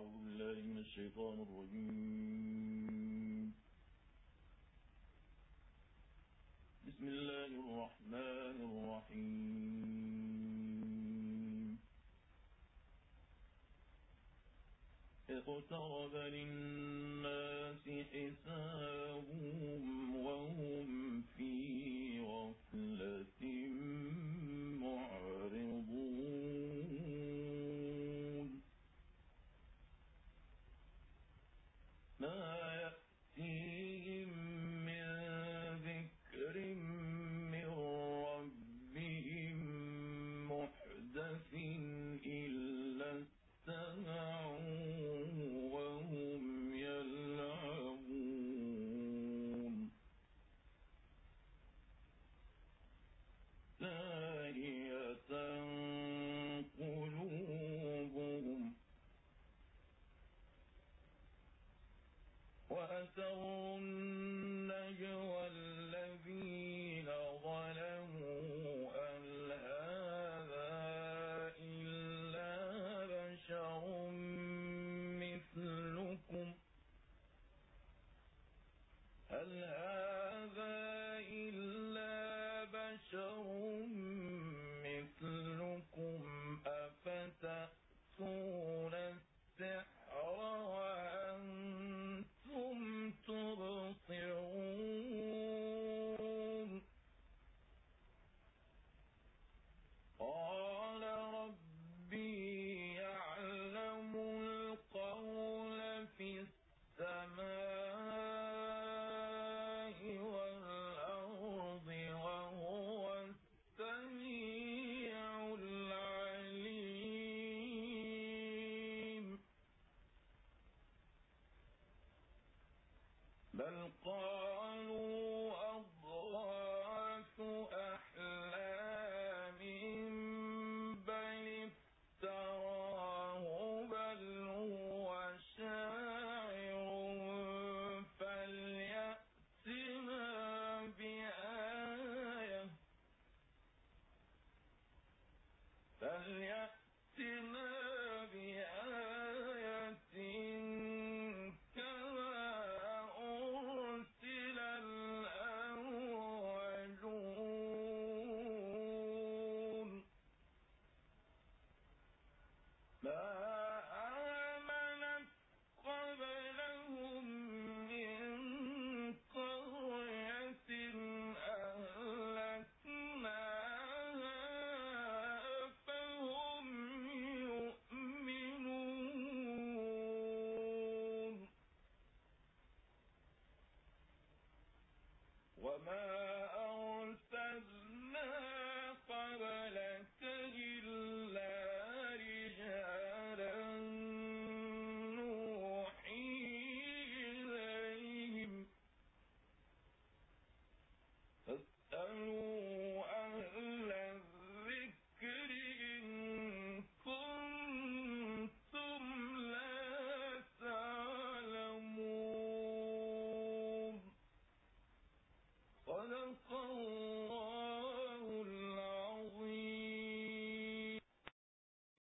أعوذ بالله من الشيطان الرجيم. بسم الله الرحمن الرحيم. اقترب للناس حسابهم وهم في غفلة معرضون. ما يأتيهم من ذكر من ربهم محدث إلا استمعوه وهم يلعبون. لاهية قلوبهم وأسروا النجوى الذين ظلموا هل هذا إلا بشر مثلكم أفتأتون السحر وأنتم تبصرون. قال ربي يعلم القول في السماء والأرض وهو السميع العليم. بل قالوا أضغاث أحلام بل افتراه بل هو شاعر فليأتنا بآية كما أرسل الأولون. ما آمنت قبلهم من قرية أهلكناها فهم يؤمنون. وما أرسلنا قبلك إلا رجالا نوحي إليهم فاسألوا